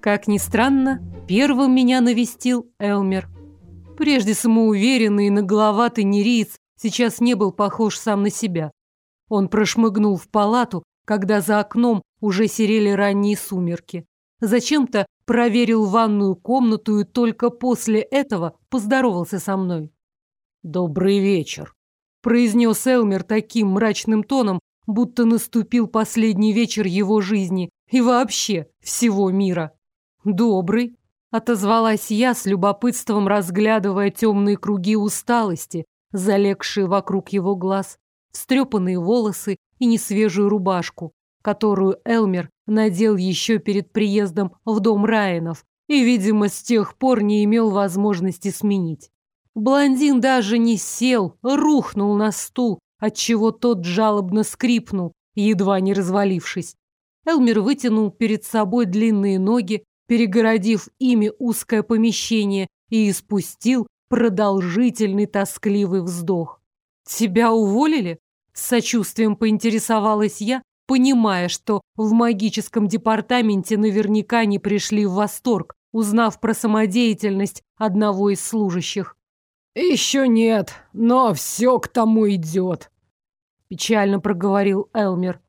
Как ни странно, первым меня навестил Элмер. Прежде самоуверенный и нагловатый нериец сейчас не был похож сам на себя. Он прошмыгнул в палату, когда за окном уже серели ранние сумерки. Зачем-то проверил ванную комнату и только после этого поздоровался со мной. «Добрый вечер», – произнес Элмер таким мрачным тоном, будто наступил последний вечер его жизни и вообще всего мира. «Добрый», – отозвалась я с любопытством, разглядывая темные круги усталости, залегшие вокруг его глаз, встрепанные волосы и несвежую рубашку, которую Элмер надел еще перед приездом в дом Райанов и, видимо, с тех пор не имел возможности сменить. Блондин даже не сел, рухнул на стул, отчего тот жалобно скрипнул, едва не развалившись. Элмер вытянул перед собой длинные ноги, перегородив ими узкое помещение, и испустил продолжительный тоскливый вздох. «Тебя уволили?» – с сочувствием поинтересовалась я, понимая, что в магическом департаменте наверняка не пришли в восторг, узнав про самодеятельность одного из служащих. «Еще нет, но все к тому идет», – печально проговорил Элмер.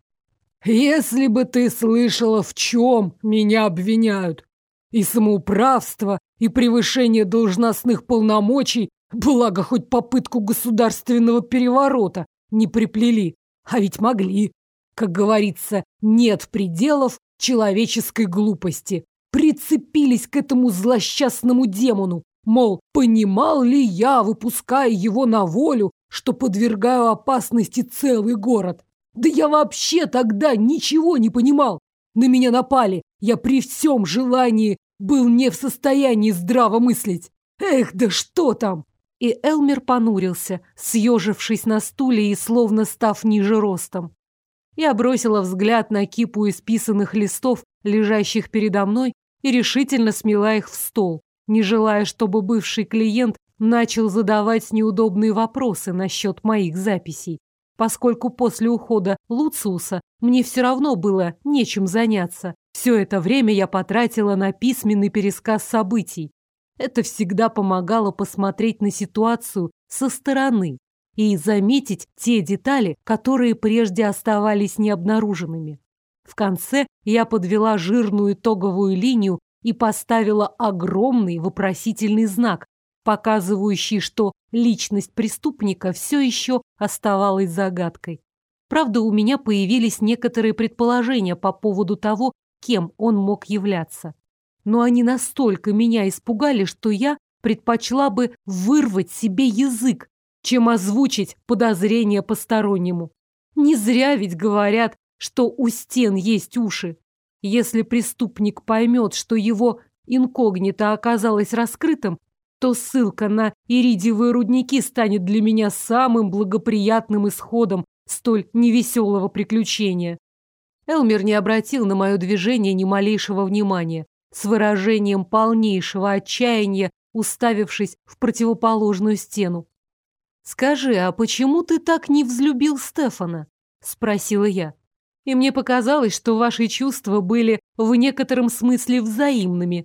«Если бы ты слышала, в чем меня обвиняют. И самоуправство, и превышение должностных полномочий, благо хоть попытку государственного переворота не приплели, а ведь могли. Как говорится, нет пределов человеческой глупости. Прицепились к этому злосчастному демону. Мол, понимал ли я, выпуская его на волю, что подвергаю опасности целый город? Да я вообще тогда ничего не понимал. На меня напали. Я при всем желании был не в состоянии здраво мыслить. Эх, да что там!» И Элмер понурился, съежившись на стуле и словно став ниже ростом. Я бросила взгляд на кипу исписанных листов, лежащих передо мной, и решительно смела их в стол, не желая, чтобы бывший клиент начал задавать неудобные вопросы насчет моих записей, поскольку после ухода Луциуса мне все равно было нечем заняться. Все это время я потратила на письменный пересказ событий. Это всегда помогало посмотреть на ситуацию со стороны и заметить те детали, которые прежде оставались необнаруженными. В конце я подвела жирную итоговую линию и поставила огромный вопросительный знак, показывающий, что личность преступника все еще оставалась загадкой. Правда, у меня появились некоторые предположения по поводу того, кем он мог являться. Но они настолько меня испугали, что я предпочла бы вырвать себе язык, чем озвучить подозрения постороннему. Не зря ведь говорят, что у стен есть уши. Если преступник поймет, что его инкогнито оказалось раскрытым, то ссылка на иридиевые рудники станет для меня самым благоприятным исходом столь невеселого приключения. Элмер не обратил на мое движение ни малейшего внимания, с выражением полнейшего отчаяния, уставившись в противоположную стену. «Скажи, а почему ты так не взлюбил Стефана?» – спросила я. И мне показалось, что ваши чувства были в некотором смысле взаимными.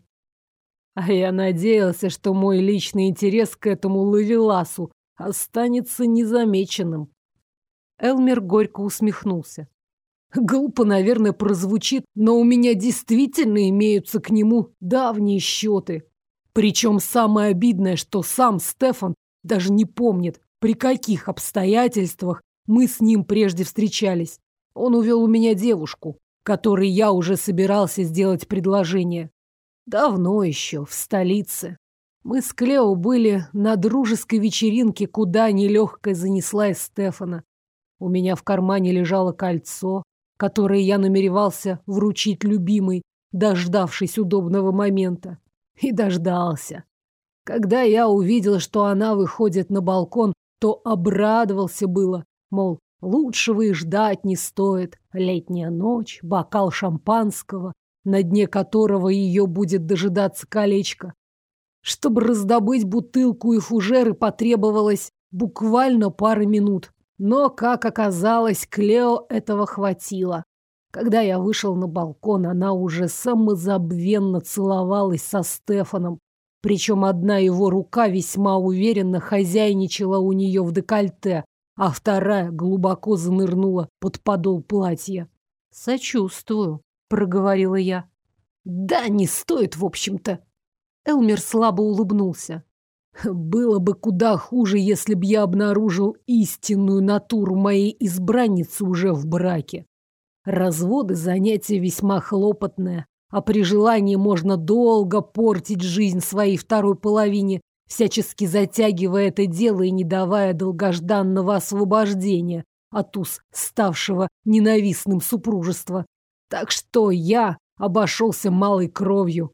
А я надеялся, что мой личный интерес к этому ловеласу останется незамеченным. Элмер горько усмехнулся. Глупо, наверное, прозвучит, но у меня действительно имеются к нему давние счеты. Причем самое обидное, что сам Стефан даже не помнит, при каких обстоятельствах мы с ним прежде встречались. Он увел у меня девушку, которой я уже собирался сделать предложение. Давно еще, в столице. Мы с Клео были на дружеской вечеринке, куда нелегкая занесла из Стефана. У меня в кармане лежало кольцо, которое я намеревался вручить любимой, дождавшись удобного момента. И дождался. Когда я увидел, что она выходит на балкон, то обрадовался было, мол, лучшего и ждать не стоит. Летняя ночь, бокал шампанского, на дне которого ее будет дожидаться колечко. Чтобы раздобыть бутылку и фужеры, потребовалось буквально пара минут. Но, как оказалось, Клео этого хватило. Когда я вышел на балкон, она уже самозабвенно целовалась со Стефаном. Причем одна его рука весьма уверенно хозяйничала у нее в декольте, а вторая глубоко занырнула под подол платья. «Сочувствую», — проговорила я. «Да, не стоит, в общем-то». Элмер слабо улыбнулся. «Было бы куда хуже, если б я обнаружил истинную натуру моей избранницы уже в браке. Разводы — занятие весьма хлопотное, а при желании можно долго портить жизнь своей второй половине, всячески затягивая это дело и не давая долгожданного освобождения от уз ставшего ненавистным супружества. Так что я обошелся малой кровью.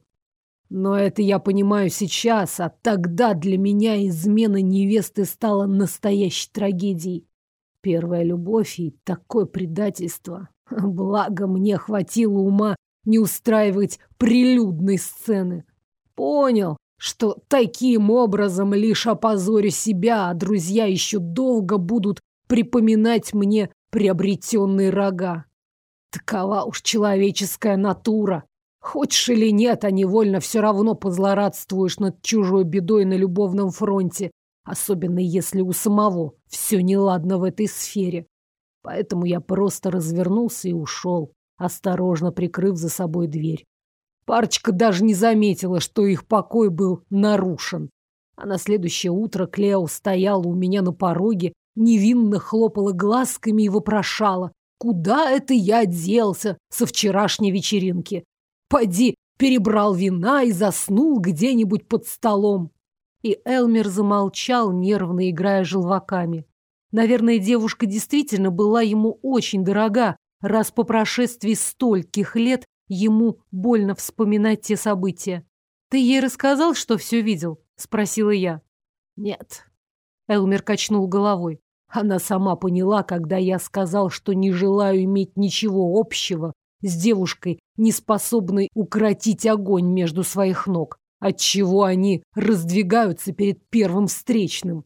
Но это я понимаю сейчас, а тогда для меня измена невесты стала настоящей трагедией. Первая любовь и такое предательство. Благо мне хватило ума не устраивать прилюдной сцены. Понял, что таким образом лишь опозорю себя, а друзья еще долго будут припоминать мне приобретенные рога. Такова уж человеческая натура. Хочешь или нет, а невольно все равно позлорадствуешь над чужой бедой на любовном фронте, особенно если у самого все неладно в этой сфере. Поэтому я просто развернулся и ушел, осторожно прикрыв за собой дверь. Парочка даже не заметила, что их покой был нарушен. А на следующее утро Клео стояла у меня на пороге, невинно хлопала глазками и вопрошала: «Куда это я делся со вчерашней вечеринки? Поди, перебрал вина и заснул где-нибудь под столом». И Элмер замолчал, нервно играя желваками. Наверное, девушка действительно была ему очень дорога, раз по прошествии стольких лет ему больно вспоминать те события. «Ты ей рассказал, что все видел?» — спросила я. «Нет». Элмер качнул головой. Она сама поняла, когда я сказал, что не желаю иметь ничего общего с девушкой, не способной укротить огонь между своих ног, отчего они раздвигаются перед первым встречным.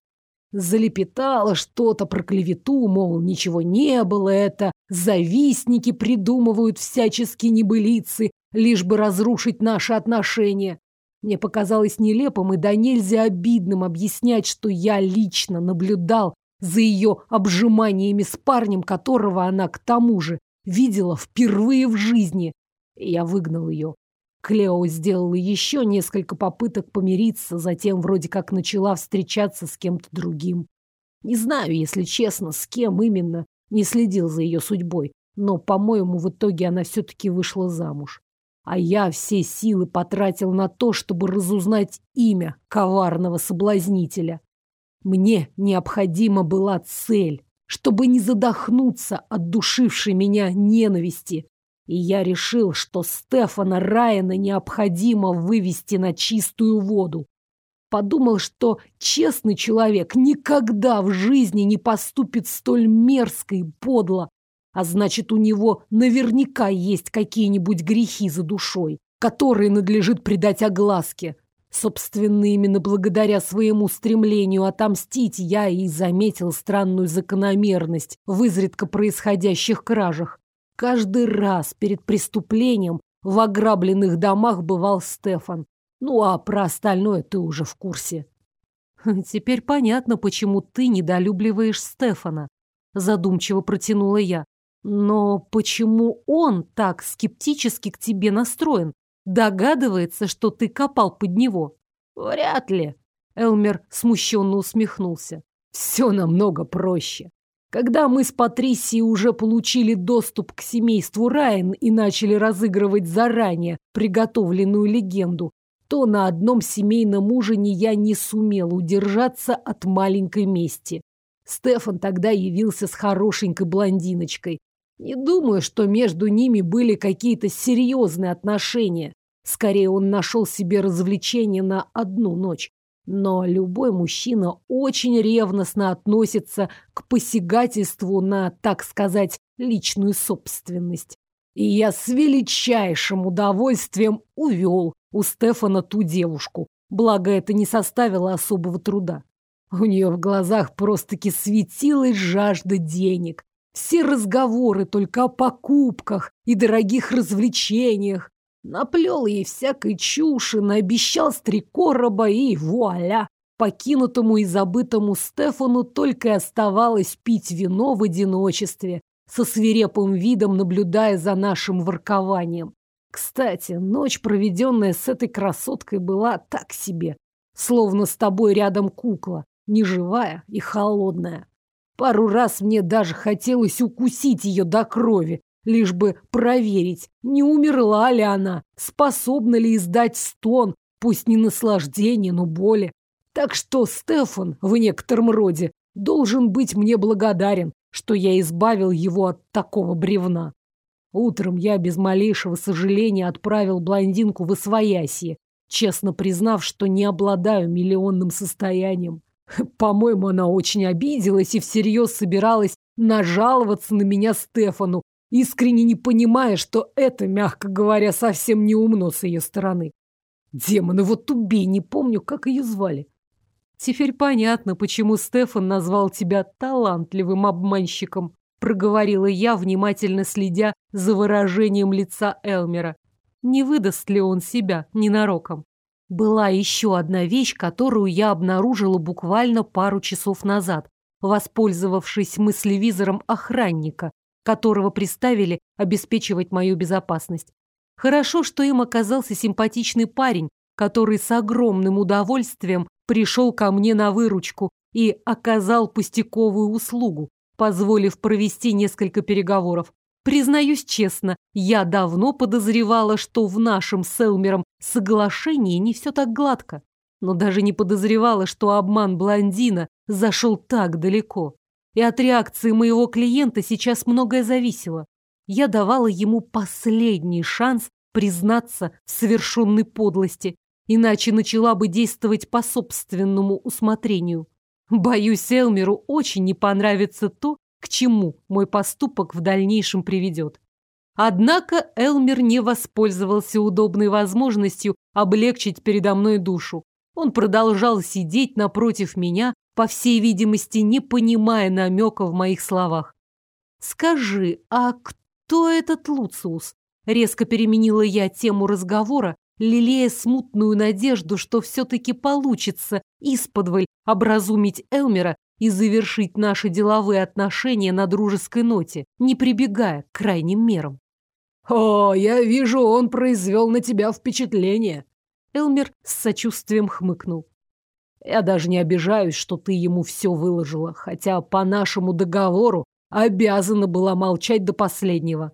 Залепетала что-то про клевету, мол, ничего не было, это завистники придумывают всяческие небылицы, лишь бы разрушить наши отношения. Мне показалось нелепым и до нельзя обидным объяснять, что я лично наблюдал за ее обжиманиями с парнем, которого она к тому же видела впервые в жизни. И я выгнал ее. Клео сделала еще несколько попыток помириться, затем вроде как начала встречаться с кем-то другим. Не знаю, если честно, с кем именно, не следил за ее судьбой, но, по-моему, в итоге она все-таки вышла замуж. А я все силы потратил на то, чтобы разузнать имя коварного соблазнителя. Мне необходима была цель, чтобы не задохнуться от душившей меня ненависти. И я решил, что Стефана Райана необходимо вывести на чистую воду. Подумал, что честный человек никогда в жизни не поступит столь мерзко и подло. А значит, у него наверняка есть какие-нибудь грехи за душой, которые надлежит придать огласке. Собственно, именно благодаря своему стремлению отомстить я и заметил странную закономерность в изредка происходящих кражах. Каждый раз перед преступлением в ограбленных домах бывал Стефан. Ну, а про остальное ты уже в курсе. Теперь понятно, почему ты недолюбливаешь Стефана, задумчиво протянула я. Но почему он так скептически к тебе настроен? Догадывается, что ты копал под него? Вряд ли. Элмер смущенно усмехнулся. Все намного проще. Когда мы с Патрисией уже получили доступ к семейству Райан и начали разыгрывать заранее приготовленную легенду, то на одном семейном ужине я не сумел удержаться от маленькой мести. Стефан тогда явился с хорошенькой блондиночкой. Не думаю, что между ними были какие-то серьезные отношения. Скорее, он нашел себе развлечение на одну ночь. Но любой мужчина очень ревностно относится к посягательству на, так сказать, личную собственность. И я с величайшим удовольствием увел у Стефана ту девушку. Благо, это не составило особого труда. У нее в глазах просто-таки светилась жажда денег. Все разговоры только о покупках и дорогих развлечениях. Наплел ей всякой чуши, наобещал с 3 короба и вуаля! Покинутому и забытому Стефану только и оставалось пить вино в одиночестве, со свирепым видом наблюдая за нашим воркованием. Кстати, ночь, проведенная с этой красоткой, была так себе. Словно с тобой рядом кукла, неживая и холодная. Пару раз мне даже хотелось укусить ее до крови, лишь бы проверить, не умерла ли она, способна ли издать стон, пусть не наслаждение, но боли. Так что Стефан, в некотором роде, должен быть мне благодарен, что я избавил его от такого бревна. Утром я без малейшего сожаления отправил блондинку в освоясье, честно признав, что не обладаю миллионным состоянием. По-моему, она очень обиделась и всерьез собиралась нажаловаться на меня Стефану, искренне не понимая, что это, мягко говоря, совсем не умно с ее стороны. Демоны, вот убей, не помню, как ее звали. Теперь понятно, почему Стефан назвал тебя талантливым обманщиком, проговорила я, внимательно следя за выражением лица Элмера. Не выдаст ли он себя ненароком? Была еще одна вещь, которую я обнаружила буквально пару часов назад, воспользовавшись мыслевизором охранника, которого приставили обеспечивать мою безопасность. Хорошо, что им оказался симпатичный парень, который с огромным удовольствием пришел ко мне на выручку и оказал пустяковую услугу, позволив провести несколько переговоров. Признаюсь честно, я давно подозревала, что в нашем с Элмером соглашении не все так гладко, но даже не подозревала, что обман блондина зашел так далеко. И от реакции моего клиента сейчас многое зависело. Я давала ему последний шанс признаться в совершенной подлости, иначе начала бы действовать по собственному усмотрению. Боюсь, Элмеру очень не понравится то, к чему мой поступок в дальнейшем приведет. Однако Элмер не воспользовался удобной возможностью облегчить передо мной душу. Он продолжал сидеть напротив меня, по всей видимости, не понимая намека в моих словах. «Скажи, а кто этот Луциус?» Резко переменила я тему разговора, лелея смутную надежду, что все-таки получится исподволь образумить Элмера и завершить наши деловые отношения на дружеской ноте, не прибегая к крайним мерам. «О, я вижу, он произвел на тебя впечатление!» Элмер с сочувствием хмыкнул. «Я даже не обижаюсь, что ты ему все выложила, хотя по нашему договору обязана была молчать до последнего».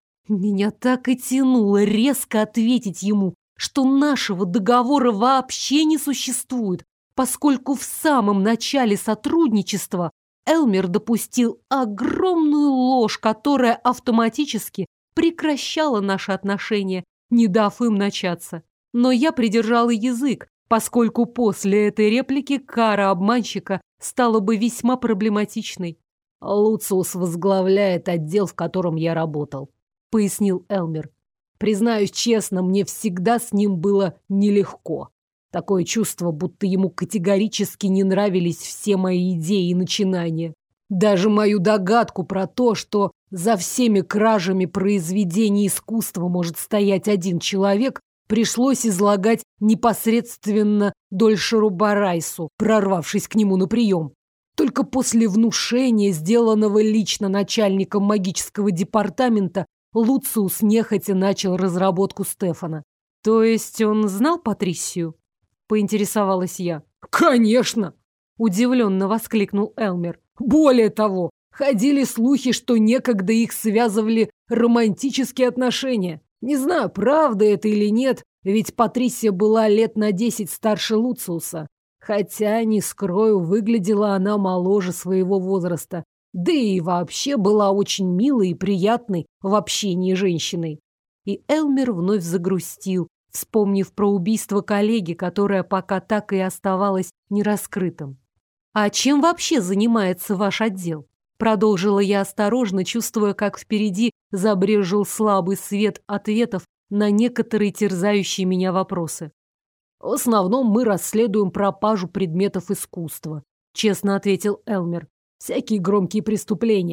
Меня так и тянуло резко ответить ему, что нашего договора вообще не существует, поскольку в самом начале сотрудничества Элмер допустил огромную ложь, которая автоматически прекращала наши отношения, не дав им начаться. Но я придержала язык, поскольку после этой реплики кара обманщика стала бы весьма проблематичной. «Луциус возглавляет отдел, в котором я работал», — пояснил Элмер. «Признаюсь честно, мне всегда с ним было нелегко. Такое чувство, будто ему категорически не нравились все мои идеи и начинания. Даже мою догадку про то, что за всеми кражами произведений искусства может стоять один человек, пришлось излагать непосредственно Дольшеру Барайсу, прорвавшись к нему на прием. Только после внушения, сделанного лично начальником магического департамента, Луциус нехотя начал разработку Стефана. То есть он знал Патрисию? Поинтересовалась я. Конечно! Удивленно воскликнул Элмер. Более того, ходили слухи, что некогда их связывали романтические отношения. Не знаю, правда это или нет, ведь Патрисия была лет на 10 старше Луциуса. Хотя, не скрою, выглядела она моложе своего возраста. Да и вообще была очень милой и приятной в общении женщиной. И Элмер вновь загрустил, вспомнив про убийство коллеги, которое пока так и оставалось нераскрытым. «А чем вообще занимается ваш отдел?» Продолжила я осторожно, чувствуя, как впереди забрезжил слабый свет ответов на некоторые терзающие меня вопросы. «В основном мы расследуем пропажу предметов искусства», — честно ответил Элмер. «Всякие громкие преступления.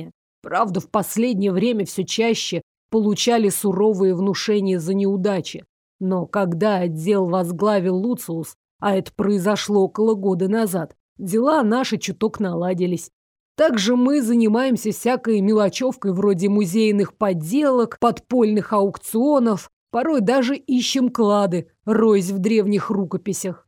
Правда, в последнее время все чаще получали суровые внушения за неудачи. Но когда отдел возглавил Луциус, а это произошло около года назад, дела наши чуток наладились. Также мы занимаемся всякой мелочевкой вроде музейных подделок, подпольных аукционов, порой даже ищем клады, роясь в древних рукописях.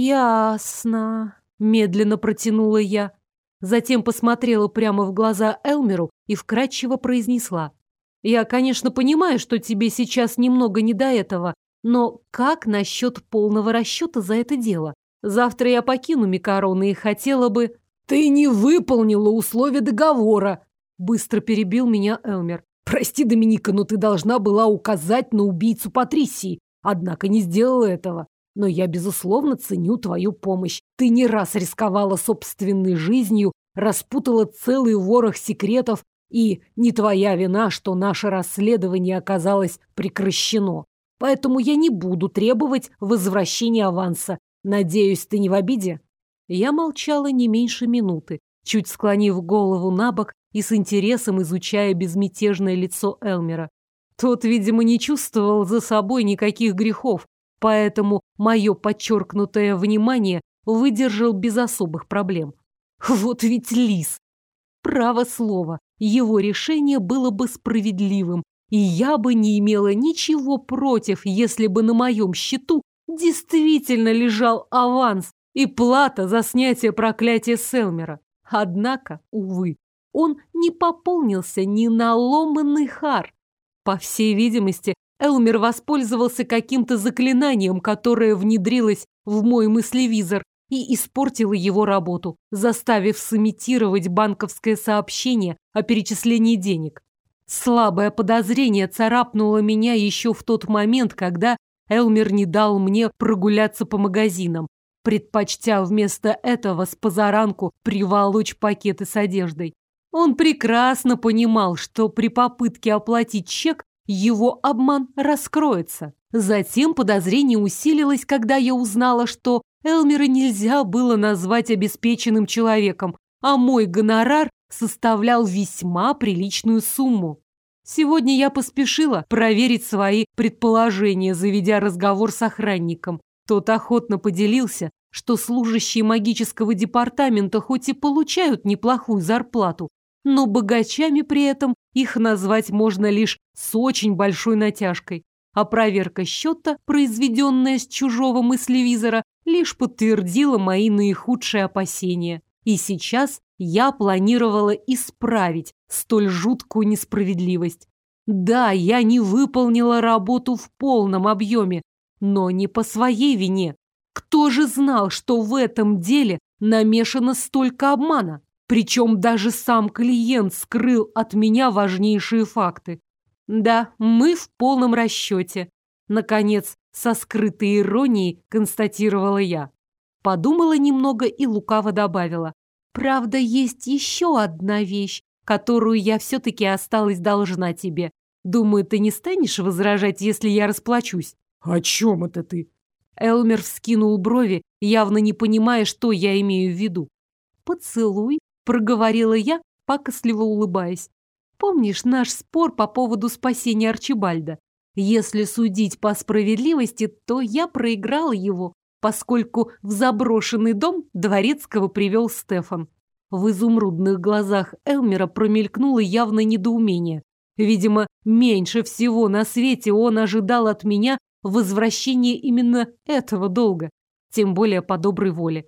Ясно, медленно протянула я. Затем посмотрела прямо в глаза Элмеру и вкратчиво произнесла. Я, конечно, понимаю, что тебе сейчас немного не до этого, но как насчет полного расчета за это дело? Завтра я покину Микарон и хотела бы... Ты не выполнила условия договора, быстро перебил меня Элмер. Прости, Доминика, но ты должна была указать на убийцу Патрисии, однако не сделала этого. Но я, безусловно, ценю твою помощь. Ты не раз рисковала собственной жизнью, распутала целый ворох секретов, и не твоя вина, что наше расследование оказалось прекращено. Поэтому я не буду требовать возвращения аванса. Надеюсь, ты не в обиде? Я молчала не меньше минуты, чуть склонив голову на бок и с интересом изучая безмятежное лицо Элмера. Тот, видимо, не чувствовал за собой никаких грехов, поэтому мое подчеркнутое внимание выдержал без особых проблем. Вот ведь лис! Право слово, его решение было бы справедливым, и я бы не имела ничего против, если бы на моем счету действительно лежал аванс и плата за снятие проклятия Селмера. Однако, увы, он не пополнился ни на ломаный хар. По всей видимости, Элмер воспользовался каким-то заклинанием, которое внедрилось в мой мыслевизор и испортило его работу, заставив сымитировать банковское сообщение о перечислении денег. Слабое подозрение царапнуло меня еще в тот момент, когда Элмер не дал мне прогуляться по магазинам, предпочтя вместо этого спозаранку приволочь пакеты с одеждой. Он прекрасно понимал, что при попытке оплатить чек его обман раскроется. Затем подозрение усилилось, когда я узнала, что Элмера нельзя было назвать обеспеченным человеком, а мой гонорар составлял весьма приличную сумму. Сегодня я поспешила проверить свои предположения, заведя разговор с охранником. Тот охотно поделился, что служащие магического департамента хоть и получают неплохую зарплату, но богачами при этом их назвать можно лишь с очень большой натяжкой. А проверка счета, произведенная с чужого мыслевизора, лишь подтвердила мои наихудшие опасения. И сейчас я планировала исправить столь жуткую несправедливость. Да, я не выполнила работу в полном объеме, но не по своей вине. Кто же знал, что в этом деле намешано столько обмана? Причем даже сам клиент скрыл от меня важнейшие факты. Да, мы в полном расчете. Наконец, со скрытой иронией констатировала я. Подумала немного и лукаво добавила. Правда, есть еще одна вещь, которую я все-таки осталась должна тебе. Думаю, ты не станешь возражать, если я расплачусь? О чем это ты? Элмер вскинул брови, явно не понимая, что я имею в виду. «Поцелуй», — проговорила я, пакостливо улыбаясь. «Помнишь наш спор по поводу спасения Арчибальда? Если судить по справедливости, то я проиграла его, поскольку в заброшенный дом Дворецкого привел Стефан». В изумрудных глазах Элмера промелькнуло явное недоумение. Видимо, меньше всего на свете он ожидал от меня возвращения именно этого долга, тем более по доброй воле.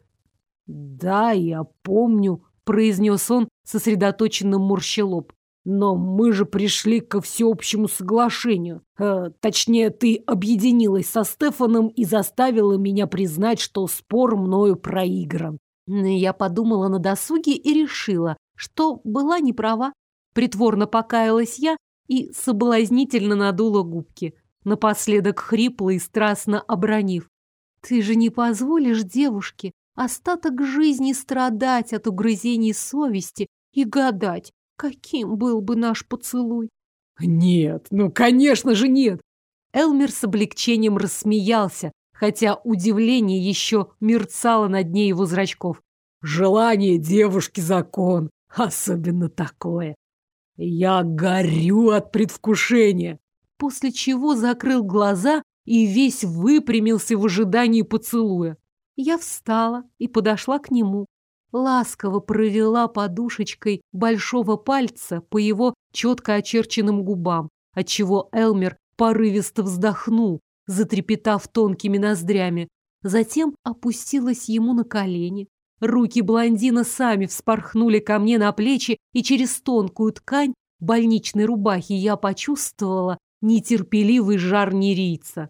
«Да, я помню», — произнес он, сосредоточенно морща лоб. «Но мы же пришли ко всеобщему соглашению. Точнее, ты объединилась со Стефаном и заставила меня признать, что спор мною проигран». Я подумала на досуге и решила, что была не права. Притворно покаялась я и соблазнительно надула губки, напоследок хрипло и страстно обронив. «Ты же не позволишь девушке остаток жизни страдать от угрызений совести и гадать, каким был бы наш поцелуй?» «Нет, ну, конечно же нет!» Элмер с облегчением рассмеялся, хотя удивление еще мерцало на дне его зрачков. «Желание девушки закон, особенно такое!» Я горю от предвкушения. После чего закрыл глаза и весь выпрямился в ожидании поцелуя. Я встала и подошла к нему. Ласково провела подушечкой большого пальца по его четко очерченным губам, отчего Элмер порывисто вздохнул, затрепетав тонкими ноздрями. Затем опустилась ему на колени. Руки блондина сами вспорхнули ко мне на плечи, и через тонкую ткань больничной рубахи я почувствовала нетерпеливый жар нерийца.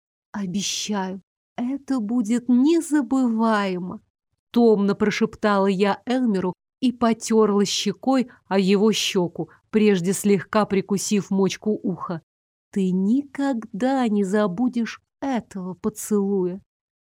«Обещаю, это будет незабываемо», — томно прошептала я Элмеру и потерла щекой о его щеку, прежде слегка прикусив мочку уха. «Ты никогда не забудешь этого поцелуя».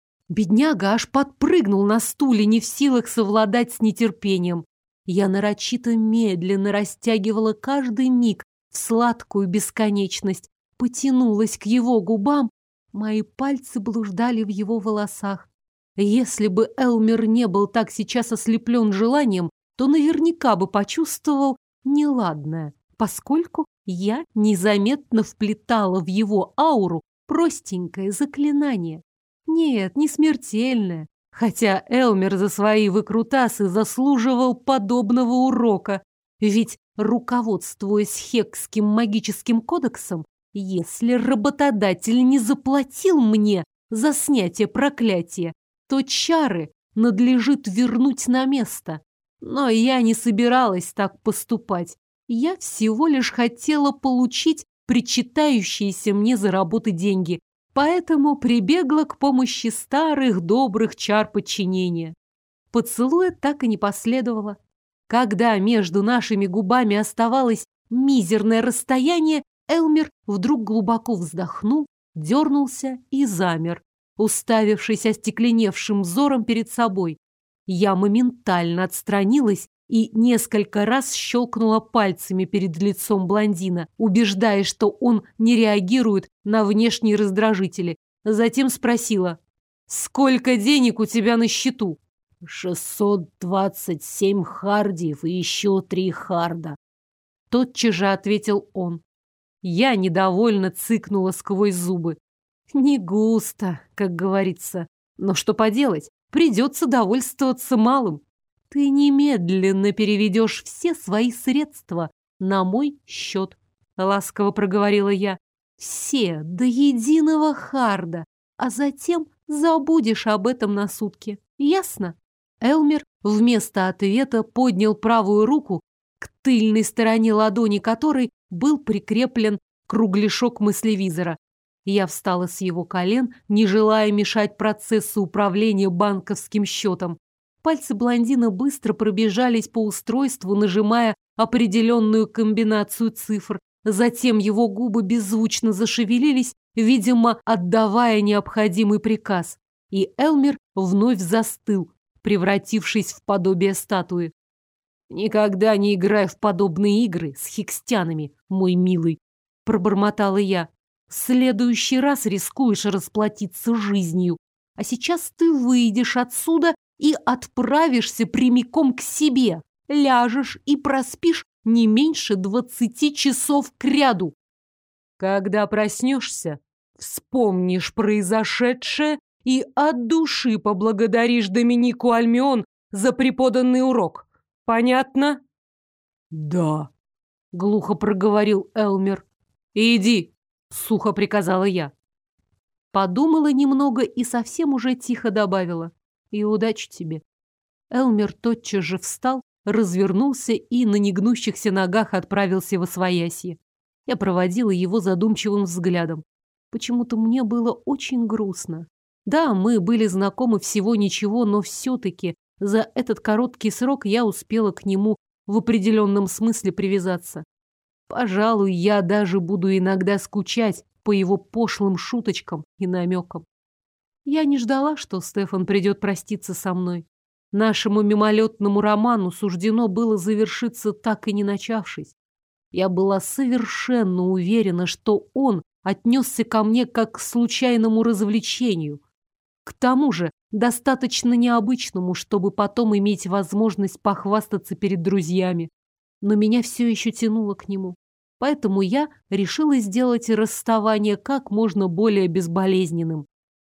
Бедняга аж подпрыгнул на стуле, не в силах совладать с нетерпением. Я нарочито медленно растягивала каждый миг в сладкую бесконечность, потянулась к его губам, мои пальцы блуждали в его волосах. Если бы Элмер не был так сейчас ослеплен желанием, то наверняка бы почувствовал неладное, поскольку я незаметно вплетала в его ауру простенькое заклинание. Нет, не смертельное, хотя Элмер за свои выкрутасы заслуживал подобного урока, ведь, руководствуясь Хекским магическим кодексом, если работодатель не заплатил мне за снятие проклятия, то чары надлежит вернуть на место. Но я не собиралась так поступать. Я всего лишь хотела получить причитающиеся мне за работу деньги, поэтому прибегла к помощи старых добрых чар подчинения. Поцелуя так и не последовало. Когда между нашими губами оставалось мизерное расстояние, Элмер вдруг глубоко вздохнул, дернулся и замер, уставившись остекленевшим взором перед собой. Я моментально отстранилась и несколько раз щелкнула пальцами перед лицом блондина, убеждая, что он не реагирует на внешние раздражители. Затем спросила: «Сколько денег у тебя на счету?» 627 хардиев и еще 3 харда. Тотчас же ответил он. Я недовольно цыкнула сквозь зубы. Не густо, как говорится. Но что поделать, придется довольствоваться малым. Ты немедленно переведешь все свои средства на мой счет, ласково проговорила я. Все, до единого харда, а затем забудешь об этом на сутки. Ясно? Элмер вместо ответа поднял правую руку, к тыльной стороне ладони которой был прикреплен кругляшок мыслевизора. Я встала с его колен, не желая мешать процессу управления банковским счетом. Пальцы блондина быстро пробежались по устройству, нажимая определенную комбинацию цифр. Затем его губы беззвучно зашевелились, видимо, отдавая необходимый приказ. И Элмер вновь застыл, превратившись в подобие статуи. «Никогда не играй в подобные игры с хикстянами, мой милый», — пробормотала я. «В следующий раз рискуешь расплатиться жизнью. А сейчас ты выйдешь отсюда и отправишься прямиком к себе. Ляжешь и проспишь не меньше 20 часов кряду. Когда проснешься, вспомнишь произошедшее и от души поблагодаришь Доминику Альмион за преподанный урок. Понятно?» «Да», — глухо проговорил Элмер. «Иди», — сухо приказала я. Подумала немного и совсем уже тихо добавила: «И удачи тебе». Элмер тотчас же встал, развернулся и на негнущихся ногах отправился восвоясье. Я проводила его задумчивым взглядом. Почему-то мне было очень грустно. Да, мы были знакомы всего ничего, но все-таки за этот короткий срок я успела к нему в определенном смысле привязаться. Пожалуй, я даже буду иногда скучать по его пошлым шуточкам и намекам. Я не ждала, что Стефан придет проститься со мной. Нашему мимолетному роману суждено было завершиться, так и не начавшись. Я была совершенно уверена, что он отнесся ко мне как к случайному развлечению. К тому же достаточно необычному, чтобы потом иметь возможность похвастаться перед друзьями. но меня все еще тянуло к нему. Поэтому я решила сделать расставание как можно более безболезненным.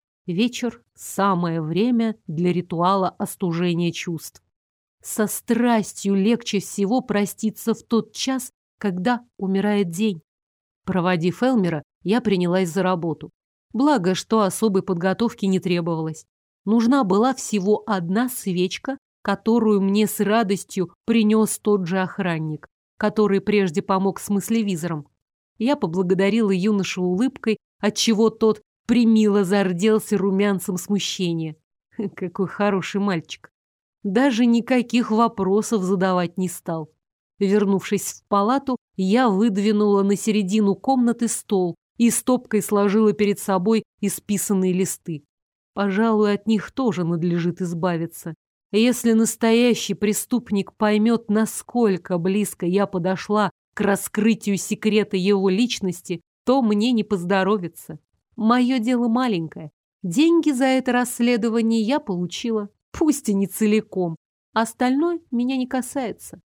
Вечер – самое время для ритуала остужения чувств. Со страстью легче всего проститься в тот час, когда умирает день. Проводив Элмера, я принялась за работу. Благо, что особой подготовки не требовалось. Нужна была всего одна свечка, которую мне с радостью принес тот же охранник, который прежде помог с мыслевизором. Я поблагодарила юношу улыбкой, отчего тот примило зарделся румянцем смущения. Какой хороший мальчик. Даже никаких вопросов задавать не стал. Вернувшись в палату, я выдвинула на середину комнаты стол и стопкой сложила перед собой исписанные листы. Пожалуй, от них тоже надлежит избавиться. Если настоящий преступник поймет, насколько близко я подошла к раскрытию секрета его личности, то мне не поздоровится. Мое дело маленькое. Деньги за это расследование я получила, пусть и не целиком. Остальное меня не касается.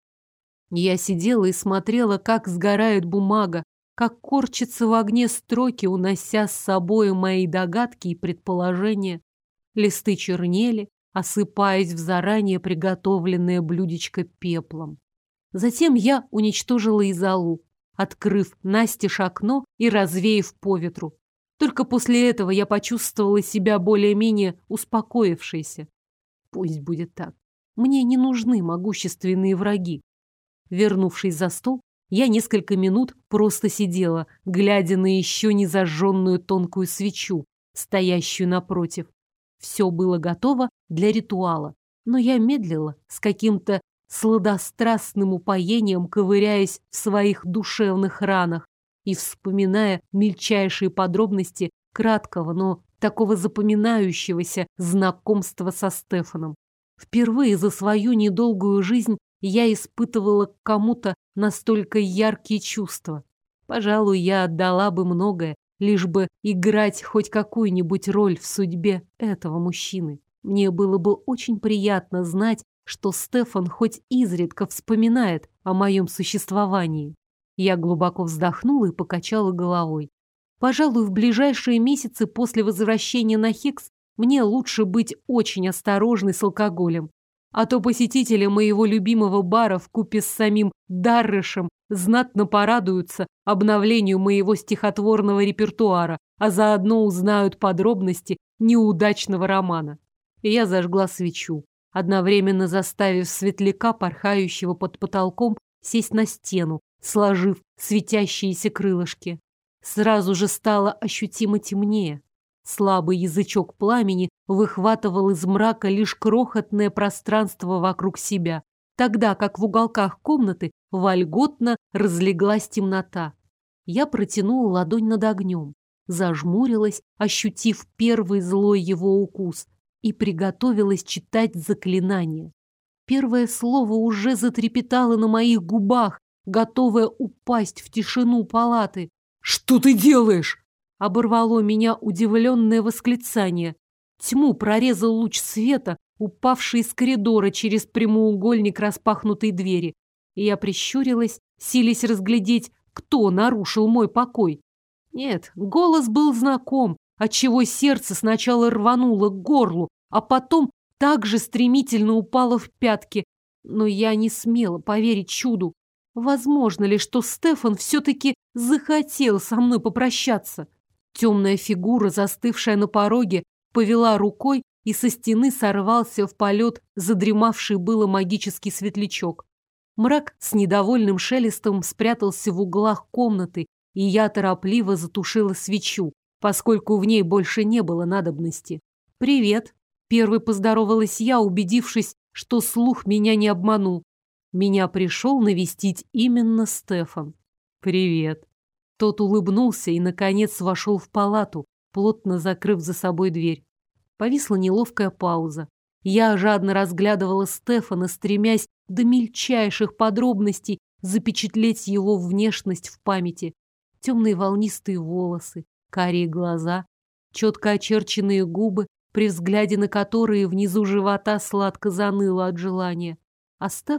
Я сидела и смотрела, как сгорает бумага, как корчатся в огне строки, унося с собой мои догадки и предположения. Листы чернели, осыпаясь в заранее приготовленное блюдечко пеплом. Затем я уничтожила и золу, открыв настежь окно и развеяв по ветру. Только после этого я почувствовала себя более-менее успокоившейся. Пусть будет так. Мне не нужны могущественные враги. Вернувшись за стол, я несколько минут просто сидела, глядя на еще не зажженную тонкую свечу, стоящую напротив. Все было готово для ритуала, но я медлила с каким-то сладострастным упоением, ковыряясь в своих душевных ранах и вспоминая мельчайшие подробности краткого, но такого запоминающегося знакомства со Стефаном. Впервые за свою недолгую жизнь я испытывала к кому-то настолько яркие чувства. Пожалуй, я отдала бы многое, лишь бы играть хоть какую-нибудь роль в судьбе этого мужчины. Мне было бы очень приятно знать, что Стефан хоть изредка вспоминает о моем существовании. Я глубоко вздохнула и покачала головой. Пожалуй, в ближайшие месяцы после возвращения на Хекс мне лучше быть очень осторожной с алкоголем. А то посетители моего любимого бара вкупе с самим Даррышем знатно порадуются обновлению моего стихотворного репертуара, а заодно узнают подробности неудачного романа. И я зажгла свечу, одновременно заставив светляка, порхающего под потолком, сесть на стену, сложив светящиеся крылышки. Сразу же стало ощутимо темнее. Слабый язычок пламени выхватывал из мрака лишь крохотное пространство вокруг себя, тогда как в уголках комнаты вольготно разлеглась темнота. Я протянула ладонь над огнем, зажмурилась, ощутив первый злой его укус, и приготовилась читать заклинание. Первое слово уже затрепетало на моих губах, готовое упасть в тишину палаты. «Что ты делаешь?» Оборвало меня удивленное восклицание. Тьму прорезал луч света, упавший из коридора через прямоугольник распахнутой двери. И я прищурилась, силясь разглядеть, кто нарушил мой покой. Нет, голос был знаком, отчего сердце сначала рвануло к горлу, а потом так же стремительно упало в пятки. Но я не смела поверить чуду. Возможно ли, что Стефан все-таки захотел со мной попрощаться? Темная фигура, застывшая на пороге, повела рукой, и со стены сорвался в полет задремавший было магический светлячок. Мрак с недовольным шелестом спрятался в углах комнаты, и я торопливо затушила свечу, поскольку в ней больше не было надобности. «Привет!» – первой поздоровалась я, убедившись, что слух меня не обманул. Меня пришел навестить именно Стефан. «Привет!» Тот улыбнулся и, наконец, вошел в палату, плотно закрыв за собой дверь. Повисла неловкая пауза. Я жадно разглядывала Стефана, стремясь до мельчайших подробностей запечатлеть его внешность в памяти. Темные волнистые волосы, карие глаза, четко очерченные губы, при взгляде на которые внизу живота сладко заныло от желания. А Стефан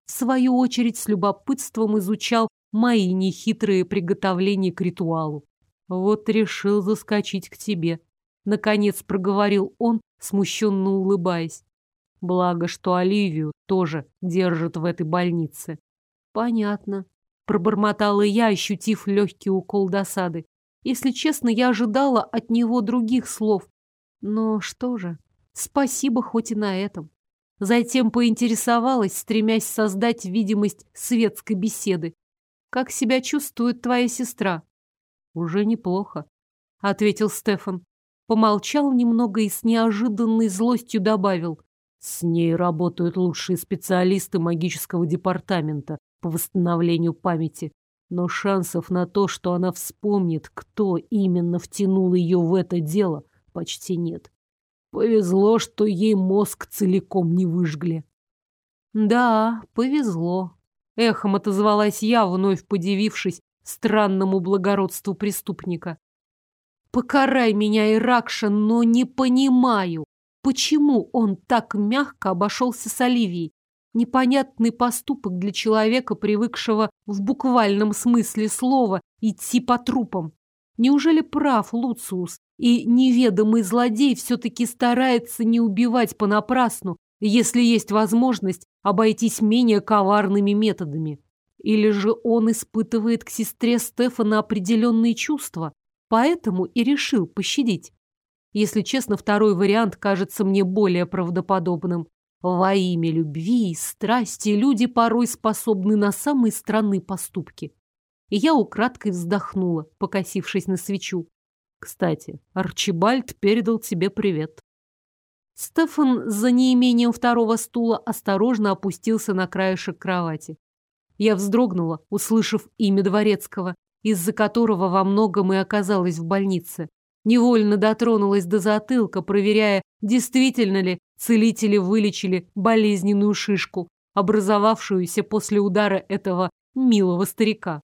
в свою очередь с любопытством изучал мои нехитрые приготовления к ритуалу. Вот решил заскочить к тебе. Наконец проговорил он, смущенно улыбаясь. Благо, что Оливию тоже держат в этой больнице. Понятно. Пробормотала я, ощутив легкий укол досады. Если честно, я ожидала от него других слов. Но что же, спасибо хоть и на этом. Затем поинтересовалась, стремясь создать видимость светской беседы. «Как себя чувствует твоя сестра?» «Уже неплохо», — ответил Стефан. Помолчал немного и с неожиданной злостью добавил. «С ней работают лучшие специалисты магического департамента по восстановлению памяти. Но шансов на то, что она вспомнит, кто именно втянул ее в это дело, почти нет. Повезло, что ей мозг целиком не выжгли». «Да, повезло», — эхом отозвалась я, вновь подивившись странному благородству преступника. «Покарай меня, Иракшин, но не понимаю, почему он так мягко обошелся с Оливией. Непонятный поступок для человека, привыкшего в буквальном смысле слова идти по трупам. Неужели прав Луциус, и неведомый злодей все-таки старается не убивать понапрасну, если есть возможность обойтись менее коварными методами? Или же он испытывает к сестре Стефана определенные чувства, поэтому и решил пощадить? Если честно, второй вариант кажется мне более правдоподобным. Во имя любви и страсти люди порой способны на самые странные поступки. И я украдкой вздохнула, покосившись на свечу. Кстати, Арчибальд передал тебе привет. Стефан за неимением второго стула осторожно опустился на краешек кровати. Я вздрогнула, услышав имя дворецкого, из-за которого во многом и оказалась в больнице. Невольно дотронулась до затылка, проверяя, действительно ли целители вылечили болезненную шишку, образовавшуюся после удара этого милого старика.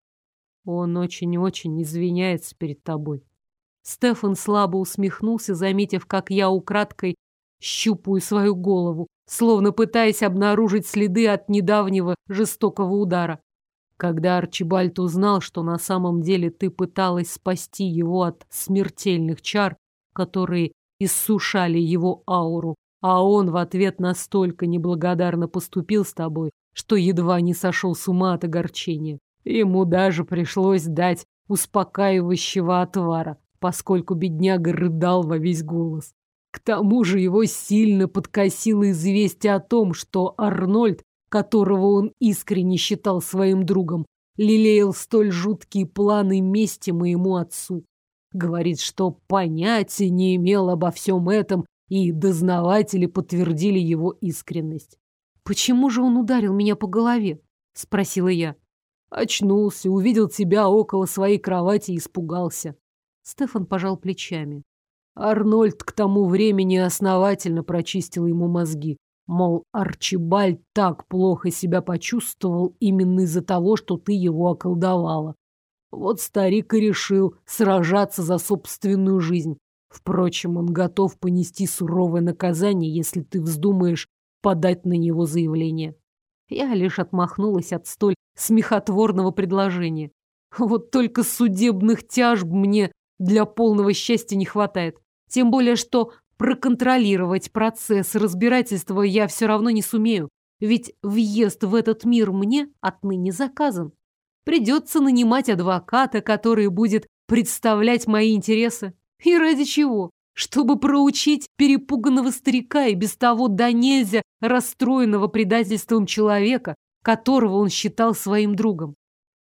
Он очень-очень извиняется перед тобой. Стефан слабо усмехнулся, заметив, как я украдкой щупаю свою голову, словно пытаясь обнаружить следы от недавнего жестокого удара. Когда Арчибальд узнал, что на самом деле ты пыталась спасти его от смертельных чар, которые иссушали его ауру, а он в ответ настолько неблагодарно поступил с тобой, что едва не сошел с ума от огорчения. Ему даже пришлось дать успокаивающего отвара, поскольку бедняга рыдал во весь голос. К тому же его сильно подкосило известие о том, что Арнольд, которого он искренне считал своим другом, лелеял столь жуткие планы мести моему отцу. Говорит, что понятия не имел обо всем этом, и дознаватели подтвердили его искренность. «Почему же он ударил меня по голове?» — спросила я. Очнулся, увидел тебя около своей кровати и испугался. Стефан пожал плечами. Арнольд к тому времени основательно прочистил ему мозги. Мол, Арчибальд так плохо себя почувствовал именно из-за того, что ты его околдовала. Вот старик и решил сражаться за собственную жизнь. Впрочем, он готов понести суровое наказание, если ты вздумаешь подать на него заявление. Я лишь отмахнулась от столь смехотворного предложения. Вот только судебных тяжб мне для полного счастья не хватает. Тем более, что проконтролировать процесс разбирательства я все равно не сумею. Ведь въезд в этот мир мне отныне заказан. Придется нанимать адвоката, который будет представлять мои интересы. И ради чего? Чтобы проучить перепуганного старика и без того до нельзя расстроенного предательством человека, которого он считал своим другом.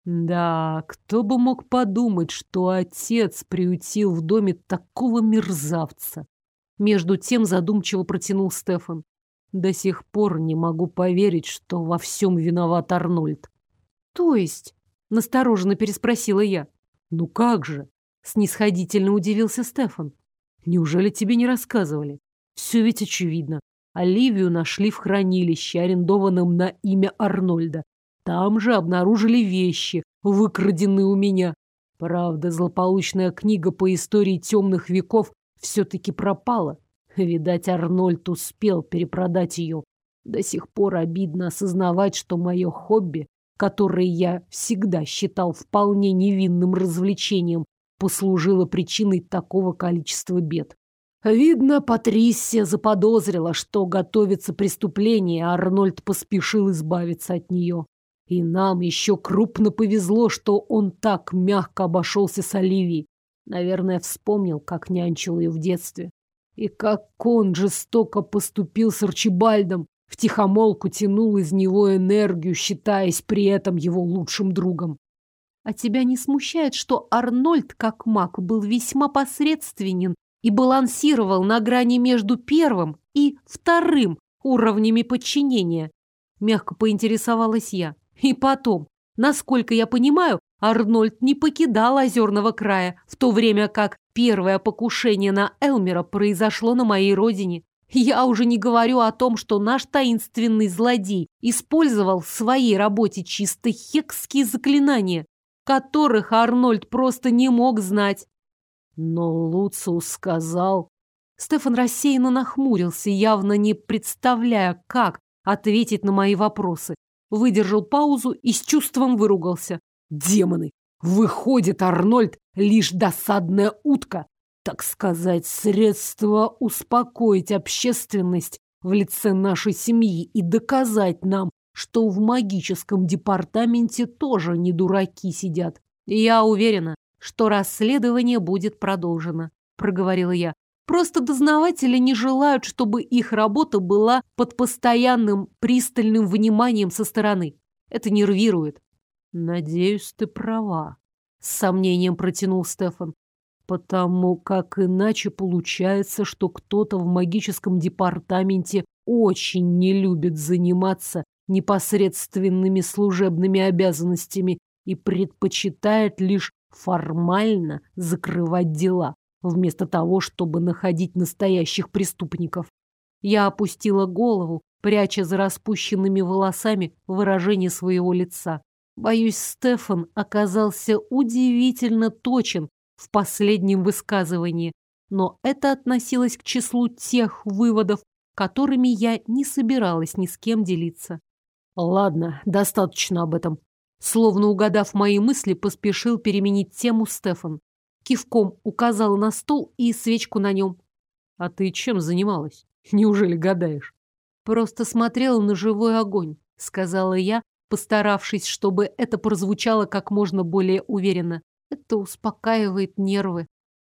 Да, кто бы мог подумать, что отец приютил в доме такого мерзавца. Между тем задумчиво протянул Стефан. До сих пор не могу поверить, что во всем виноват Арнольд. То есть? Настороженно переспросила я. Ну как же? Снисходительно удивился Стефан. Неужели тебе не рассказывали? Все ведь очевидно. Оливию нашли в хранилище, арендованном на имя Арнольда. Там же обнаружили вещи, выкраденные у меня. Правда, злополучная книга по истории темных веков все-таки пропала. Видать, Арнольд успел перепродать ее. До сих пор обидно осознавать, что мое хобби, которое я всегда считал вполне невинным развлечением, послужило причиной такого количества бед. Видно, Патрисия заподозрила, что готовится преступление, а Арнольд поспешил избавиться от нее. И нам еще крупно повезло, что он так мягко обошелся с Оливией. Наверное, вспомнил, как нянчил ее в детстве. И как он жестоко поступил с Арчибальдом, втихомолку тянул из него энергию, считаясь при этом его лучшим другом. А тебя не смущает, что Арнольд, как маг, был весьма посредственен и балансировал на грани между первым и вторым уровнями подчинения? Мягко поинтересовалась я. И потом, насколько я понимаю, Арнольд не покидал Озерного края, в то время как первое покушение на Элмера произошло на моей родине. Я уже не говорю о том, что наш таинственный злодей использовал в своей работе чисто хекские заклинания, которых Арнольд просто не мог знать. Но Луциус сказал... Стефан рассеянно нахмурился, явно не представляя, как ответить на мои вопросы. Выдержал паузу и с чувством выругался. Демоны! Выходит, Арнольд лишь досадная утка, так сказать, средство успокоить общественность в лице нашей семьи и доказать нам, что в магическом департаменте тоже не дураки сидят. Я уверена, что расследование будет продолжено, проговорила я. Просто дознаватели не желают, чтобы их работа была под постоянным пристальным вниманием со стороны. Это нервирует. Надеюсь, ты права, с сомнением протянул Стефан. Потому как иначе получается, что кто-то в магическом департаменте очень не любит заниматься непосредственными служебными обязанностями и предпочитает лишь формально закрывать дела, вместо того, чтобы находить настоящих преступников. Я опустила голову, пряча за распущенными волосами выражение своего лица. Боюсь, Стефан оказался удивительно точен в последнем высказывании, но это относилось к числу тех выводов, которыми я не собиралась ни с кем делиться. Ладно, достаточно об этом. Словно угадав мои мысли, поспешил переменить тему Стефан. Кивком указала на стол и свечку на нем. А ты чем занималась? Неужели гадаешь? Просто смотрела на живой огонь, сказала я, постаравшись, чтобы это прозвучало как можно более уверенно. Это успокаивает нервы.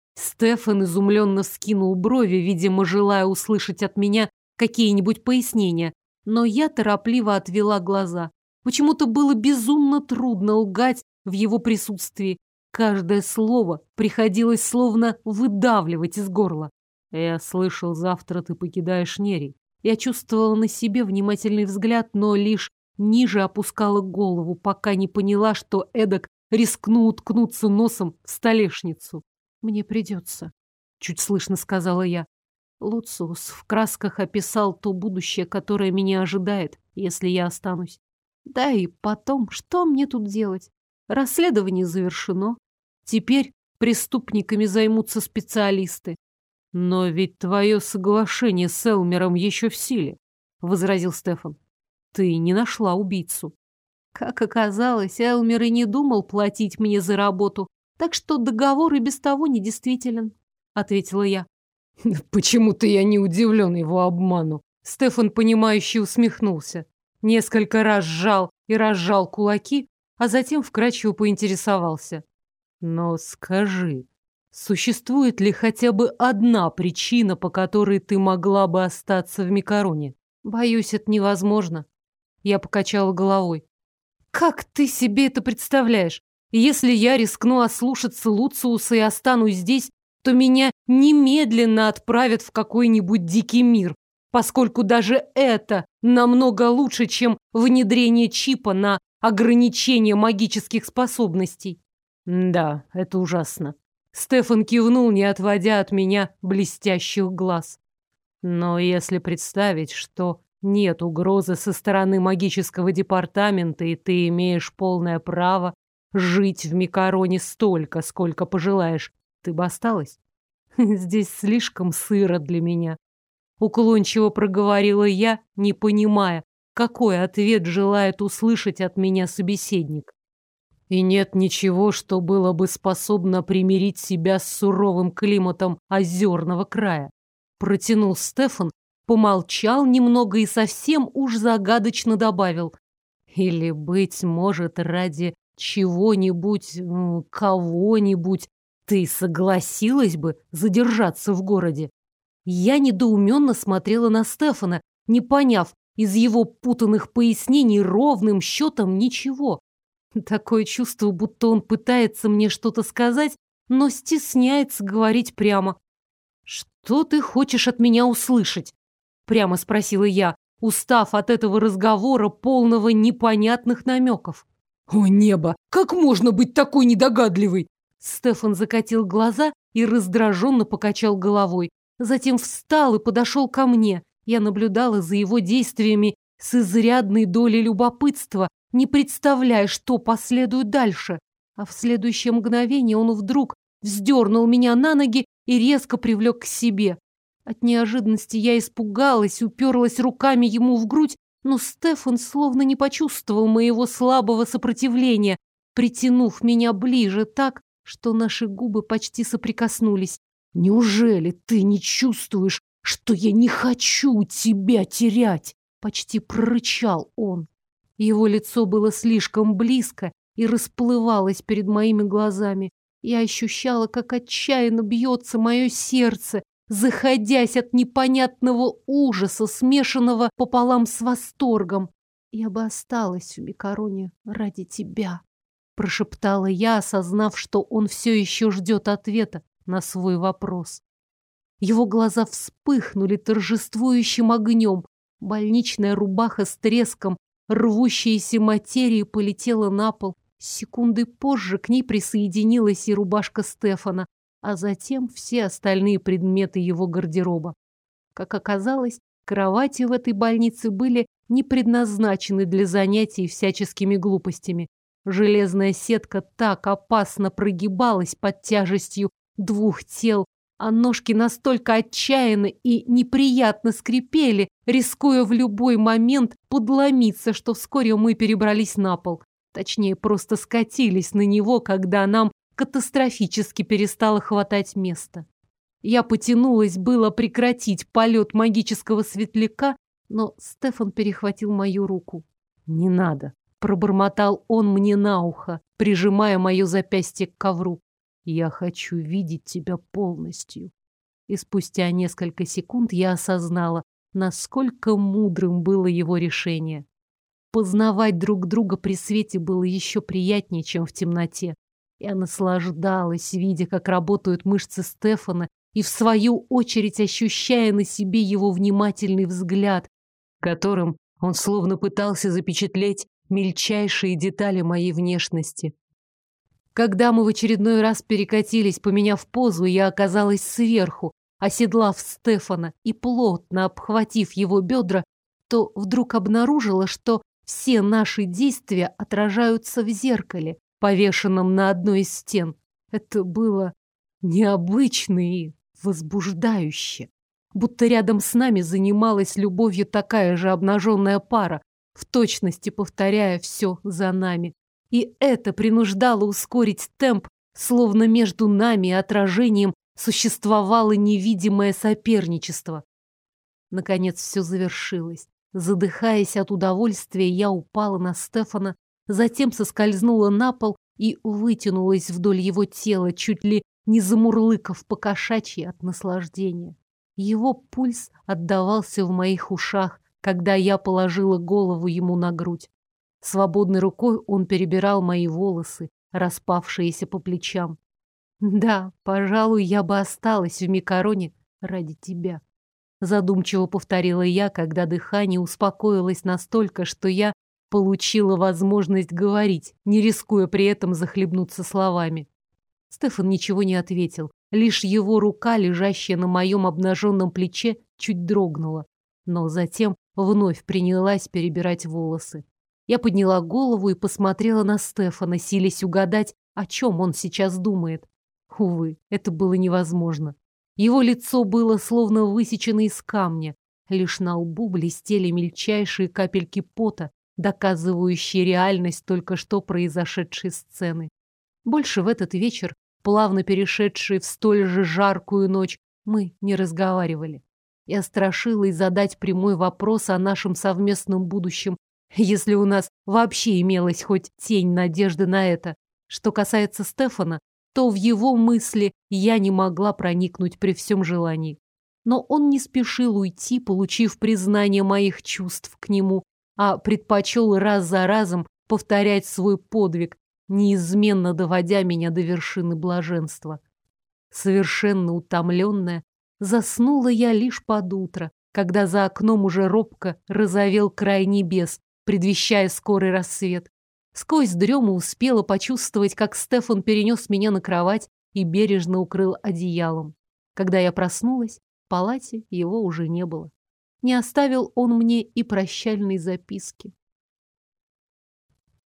Стефан изумленно вскинул брови, видимо, желая услышать от меня какие-нибудь пояснения, но я торопливо отвела глаза. Почему-то было безумно трудно лгать в его присутствии. Каждое слово приходилось словно выдавливать из горла. Я слышал, завтра ты покидаешь Нерий. Я чувствовала на себе внимательный взгляд, но лишь ниже опускала голову, пока не поняла, что эдак рискну уткнуться носом в столешницу. Мне придется, чуть слышно сказала я. Луциус в красках описал то будущее, которое меня ожидает, если я останусь. Да и потом, что мне тут делать? Расследование завершено. Теперь преступниками займутся специалисты. Но ведь твое соглашение с Элмером еще в силе, возразил Стефан. Ты не нашла убийцу. Как оказалось, Элмер и не думал платить мне за работу, так что договор и без того недействителен, ответила я. Почему-то я не удивлен его обману. Стефан, понимающе усмехнулся. Несколько раз сжал и разжал кулаки, а затем вкратчиво поинтересовался. Но скажи, существует ли хотя бы одна причина, по которой ты могла бы остаться в Микароне? Боюсь, это невозможно. Я покачала головой. Как ты себе это представляешь? Если я рискну ослушаться Луциуса и останусь здесь, то меня немедленно отправят в какой-нибудь дикий мир, поскольку даже это намного лучше, чем внедрение чипа на ограничение магических способностей. Да, это ужасно. Стефан кивнул, не отводя от меня блестящих глаз. Но если представить, что нет угрозы со стороны магического департамента, и ты имеешь полное право жить в Микароне столько, сколько пожелаешь, ты бы осталась? Здесь слишком сыро для меня. уклончиво проговорила я, не понимая, какой ответ желает услышать от меня собеседник. И нет ничего, что было бы способно примирить себя с суровым климатом озерного края. Протянул Стефан, помолчал немного и совсем уж загадочно добавил. Или, быть может, ради чего-нибудь, кого-нибудь ты согласилась бы задержаться в городе? Я недоуменно смотрела на Стефана, не поняв из его путанных пояснений ровным счетом ничего. Такое чувство, будто он пытается мне что-то сказать, но стесняется говорить прямо. «Что ты хочешь от меня услышать?» Прямо спросила я, устав от этого разговора, полного непонятных намеков. О, небо! Как можно быть такой недогадливой? Стефан закатил глаза и раздраженно покачал головой. Затем встал и подошел ко мне. Я наблюдала за его действиями с изрядной долей любопытства, не представляя, что последует дальше. А в следующее мгновение он вдруг вздернул меня на ноги и резко привлек к себе. От неожиданности я испугалась, уперлась руками ему в грудь, но Стефан словно не почувствовал моего слабого сопротивления, притянув меня ближе так, что наши губы почти соприкоснулись. «Неужели ты не чувствуешь, что я не хочу тебя терять?» Почти прорычал он. Его лицо было слишком близко и расплывалось перед моими глазами. Я ощущала, как отчаянно бьется мое сердце, заходясь от непонятного ужаса, смешанного пополам с восторгом. «Я бы осталась в Микароне ради тебя», — прошептала я, осознав, что он все еще ждет ответа на свой вопрос. Его глаза вспыхнули торжествующим огнем. Больничная рубаха с треском, рвущейся материи полетела на пол. Секунды позже к ней присоединилась и рубашка Стефана, а затем все остальные предметы его гардероба. Как оказалось, кровати в этой больнице были не предназначены для занятий всяческими глупостями. Железная сетка так опасно прогибалась под тяжестью двух тел, а ножки настолько отчаянно и неприятно скрипели, рискуя в любой момент подломиться, что вскоре мы перебрались на пол. Точнее, просто скатились на него, когда нам катастрофически перестало хватать места. Я потянулась было прекратить полет магического светляка, но Стефан перехватил мою руку. «Не надо», — пробормотал он мне на ухо, прижимая мое запястье к ковру. «Я хочу видеть тебя полностью». И спустя несколько секунд я осознала, насколько мудрым было его решение. Познавать друг друга при свете было еще приятнее, чем в темноте. Я наслаждалась, видя, как работают мышцы Стефана, и в свою очередь ощущая на себе его внимательный взгляд, которым он словно пытался запечатлеть мельчайшие детали моей внешности. Когда мы в очередной раз перекатились, поменяв позу, я оказалась сверху, оседлав Стефана и плотно обхватив его бедра, то вдруг обнаружила, что все наши действия отражаются в зеркале, повешенном на одной из стен. Это было необычно и возбуждающе. Будто рядом с нами занималась любовью такая же обнаженная пара, в точности повторяя все за нами. И это принуждало ускорить темп, словно между нами и отражением существовало невидимое соперничество. Наконец все завершилось. Задыхаясь от удовольствия, я упала на Стефана, затем соскользнула на пол и вытянулась вдоль его тела, чуть ли не замурлыкав по-кошачьи от наслаждения. Его пульс отдавался в моих ушах, когда я положила голову ему на грудь. Свободной рукой он перебирал мои волосы, распавшиеся по плечам. «Да, пожалуй, я бы осталась в Микароне ради тебя», задумчиво повторила я, когда дыхание успокоилось настолько, что я получила возможность говорить, не рискуя при этом захлебнуться словами. Стефан ничего не ответил, лишь его рука, лежащая на моем обнаженном плече, чуть дрогнула, но затем вновь принялась перебирать волосы. Я подняла голову и посмотрела на Стефана, силясь угадать, о чем он сейчас думает. Увы, это было невозможно. Его лицо было словно высечено из камня. Лишь на лбу блестели мельчайшие капельки пота, доказывающие реальность только что произошедшей сцены. Больше в этот вечер, плавно перешедший в столь же жаркую ночь, мы не разговаривали. Я страшилась задать прямой вопрос о нашем совместном будущем, если у нас вообще имелась хоть тень надежды на это. Что касается Стефана, то в его мысли я не могла проникнуть при всем желании. Но он не спешил уйти, получив признание моих чувств к нему, а предпочел раз за разом повторять свой подвиг, неизменно доводя меня до вершины блаженства. Совершенно утомленная, заснула я лишь под утро, когда за окном уже робко розовел край небес, предвещая скорый рассвет. Сквозь дрему успела почувствовать, как Стефан перенес меня на кровать и бережно укрыл одеялом. Когда я проснулась, в палате его уже не было. Не оставил он мне и прощальной записки.